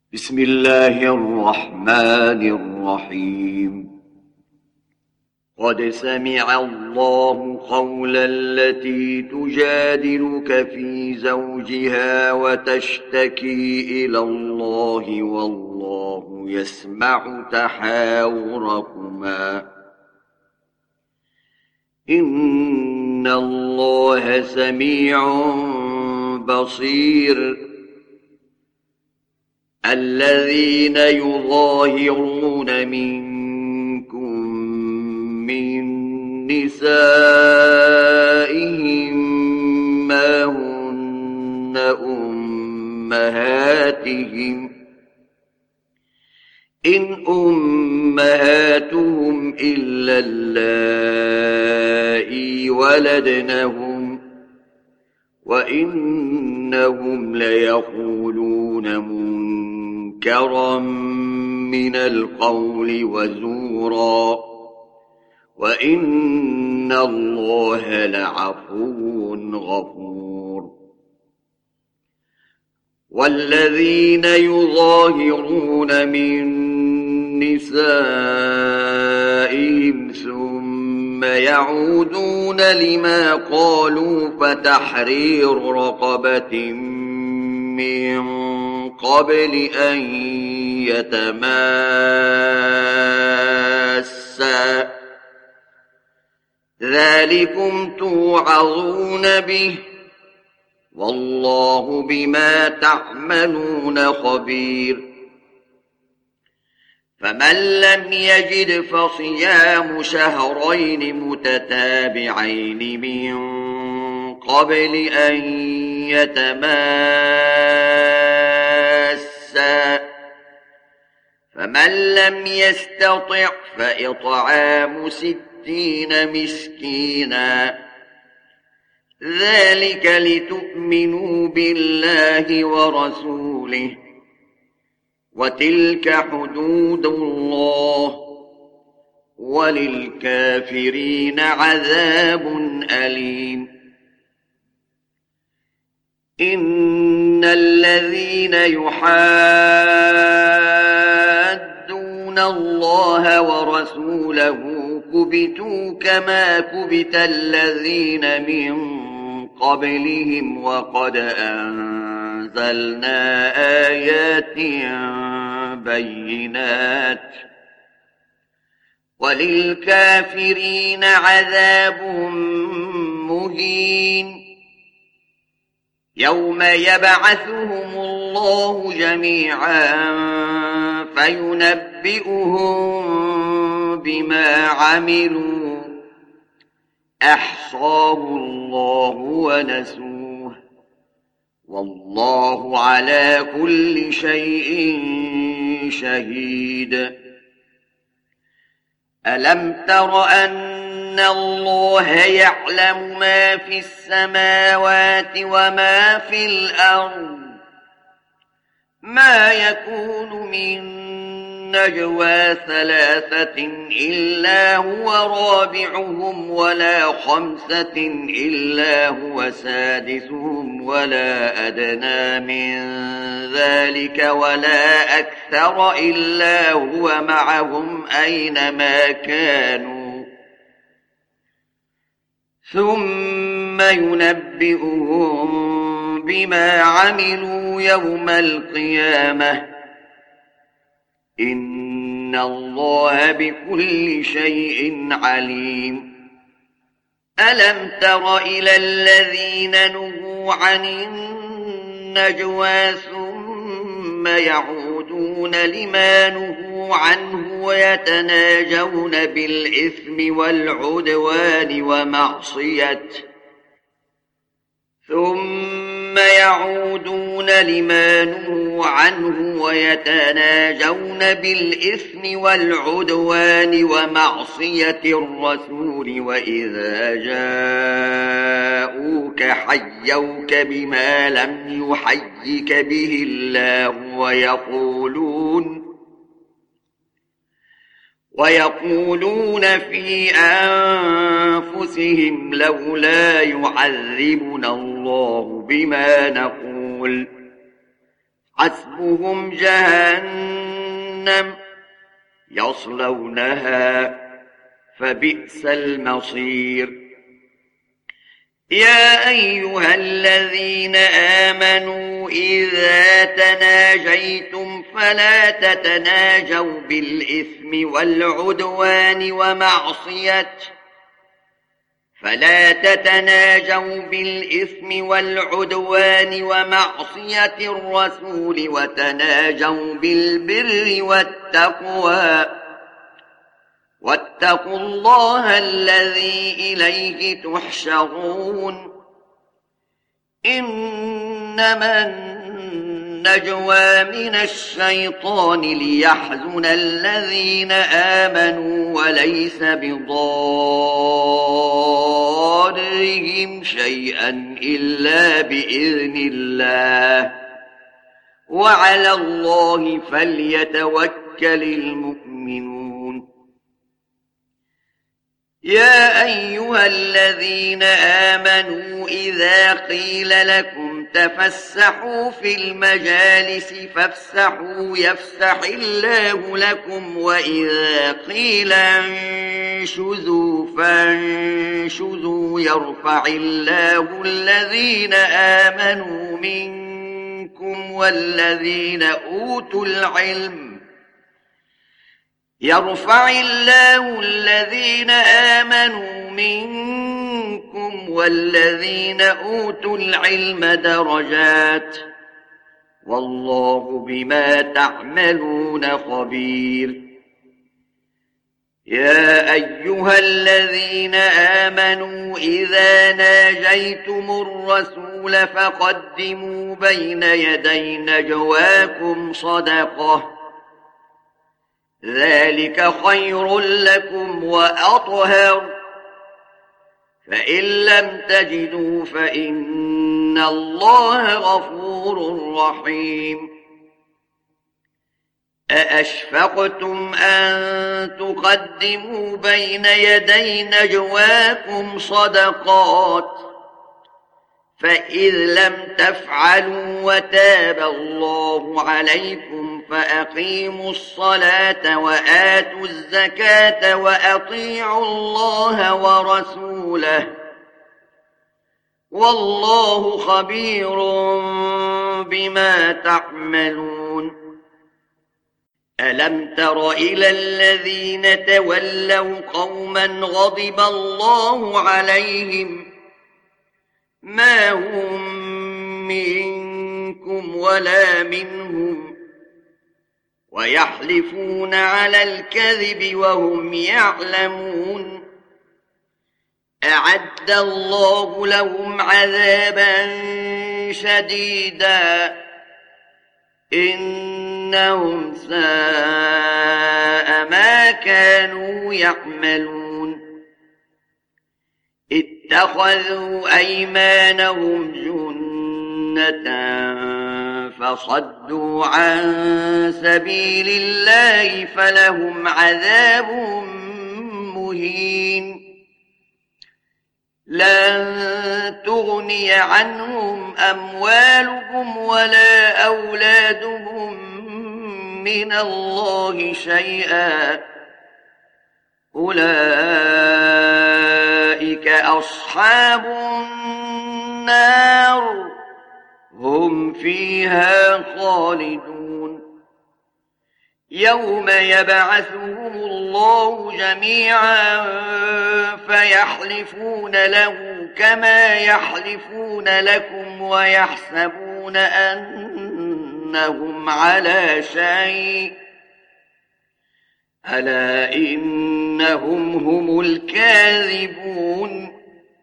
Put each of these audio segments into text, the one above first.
بسم الله الرحمن الرحيم. قد سمع الله قول التي تجادلك في زوجها وتشتكي إلى الله والله يسمع تحاوركما إن الله سميع بصير. الذين يظاهرون منكم من نسائهم ما هن أمهاتهم إن أمهاتهم إلا اللائي ولدنهم وإنهم ليقولون منكرا من القول وزورا وإن الله لعفو غفور. والذين يظاهرون من نسائهم ثم يعودون لما قالوا فتحرير رقبة من قبل أن يتماسا ذلكم توعظون به والله بما تعملون خبير. فمن لم يجد فصيام شهرين متتابعين من قبل أن يتماسا فمن لم يستطع فإطعام 60 مسكينا ذلك لتؤمنوا بالله ورسوله وتلك حدود الله وللكافرين عذاب أليم. إن الذين يحادون الله ورسوله كبتوا كما كبت الذين من قبلهم وقد أنزلنا آيات بينات وللكافرين عذاب مهين. يوم يبعثهم الله جميعا فينبئهم بما عملوا أحصاه الله ونسوه والله على كل شيء شهيد. ألم تر أن الله يعلم ما في السماوات وما في الأرض ما يكون من نجوى 3 إلا هو رابعهم ولا 5 إلا هو سادسهم ولا أدنى من ذلك ولا أكثر إلا هو معهم أينما كانوا ثم ينبئهم بما عملوا يوم القيامة إن الله بكل شيء عليم. ألم تر إلى الذين نهوا عن النجوى ثم يعودون لما نهوا عنه ويتناجون بالإثم والعدوان ومعصية الرسول وإذا جاءوك حيوك بما لم يحيك به الله ويقولون في أنفسهم لولا يعذبنا الله بما نقول حسبهم جهنم يصلونها فبئس المصير. يا أيها الذين آمنوا إذا تناجيتم فلا تتناجوا بالإثم والعدوان ومعصية الرسول وتناجوا بالبر والتقوى واتقوا الله الذي إليه تحشرون. إنما النجوى من الشيطان ليحزن الذين آمنوا وليس بضارهم شيئا إلا بإذن الله وعلى الله فليتوكل المؤمنون. يا أيها الذين آمنوا إذا قيل لكم تفسحوا في المجالس فافسحوا يفسح الله لكم وإذا قيل انشزوا فانشزوا يرفع الله الذين آمنوا منكم والذين أوتوا العلم درجات والله بما تعملون خبير. يا أيها الذين آمنوا إذا ناجيتم الرسول فقدموا بين يدي نجواكم صدقة ذلك خير لكم وأطهر فإن لم تجدوا فإن الله غفور رحيم. أأشفقتم أن تقدموا بين يدي نجواكم صدقات فإذ لم تفعلوا وتاب الله عليكم فأقيموا الصلاة وآتوا الزكاة وأطيعوا الله ورسوله والله خبير بما تعملون. ألم تر إلى الذين تولوا قوما غضب الله عليهم ما هم منكم ولا منهم ويحلفون على الكذب وهم يعلمون أعد الله لهم عذابا شديدا إنهم ساء ما كانوا يعملون. اتخذوا أيمانهم جنة فصدوا عن سبيل الله فلهم عذاب مهين. لن تغني عنهم أموالهم ولا أولادهم من الله شيئا أولئك أصحاب النار هم فيها خالدون. يوم يبعثهم الله جميعا فيحلفون له كما يحلفون لكم ويحسبون أنهم على شيء ألا إنهم هم الكاذبون.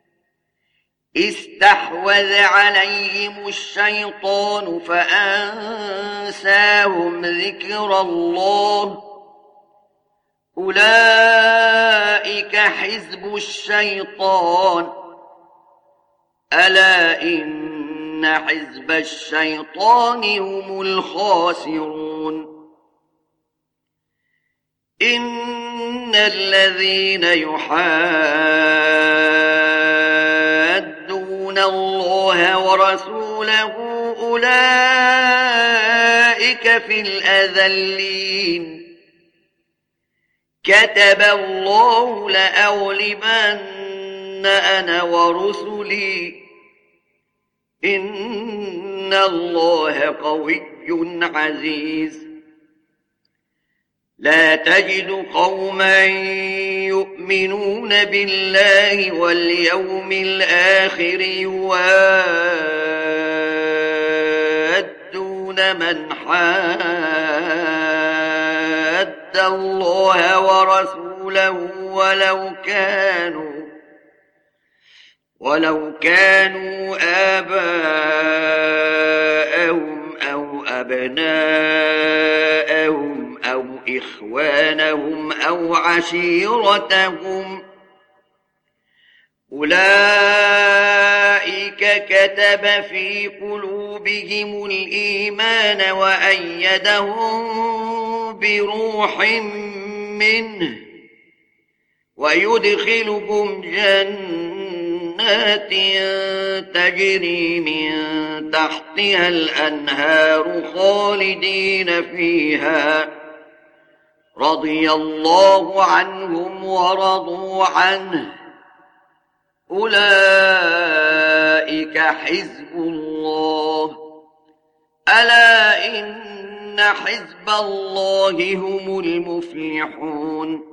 استحوذ عليهم الشيطان فأنساهم ذكر الله أولئك حزب الشيطان ألا إن حزب الشيطان هم الخاسرون. إن الذين يحادون الله ورسوله أولئك أولئك في الأذلين كتب الله لأغلبن أنا ورسلي إن الله قوي عزيز لا تجد قوما يؤمنون بالله واليوم الآخر يوادون من حاد الله ورسوله ولو كانوا آباءهم أو أبناءهم أو إخوانهم أو عشيرتهم أولئك كتب في قلوبهم الإيمان وأيدهم بروح منه ويدخلهم جنات تجري من تحتها الأنهار خالدين فيها رضي الله عنهم ورضوا عنه أولئك حزب الله ألا إن حزب الله هم المفلحون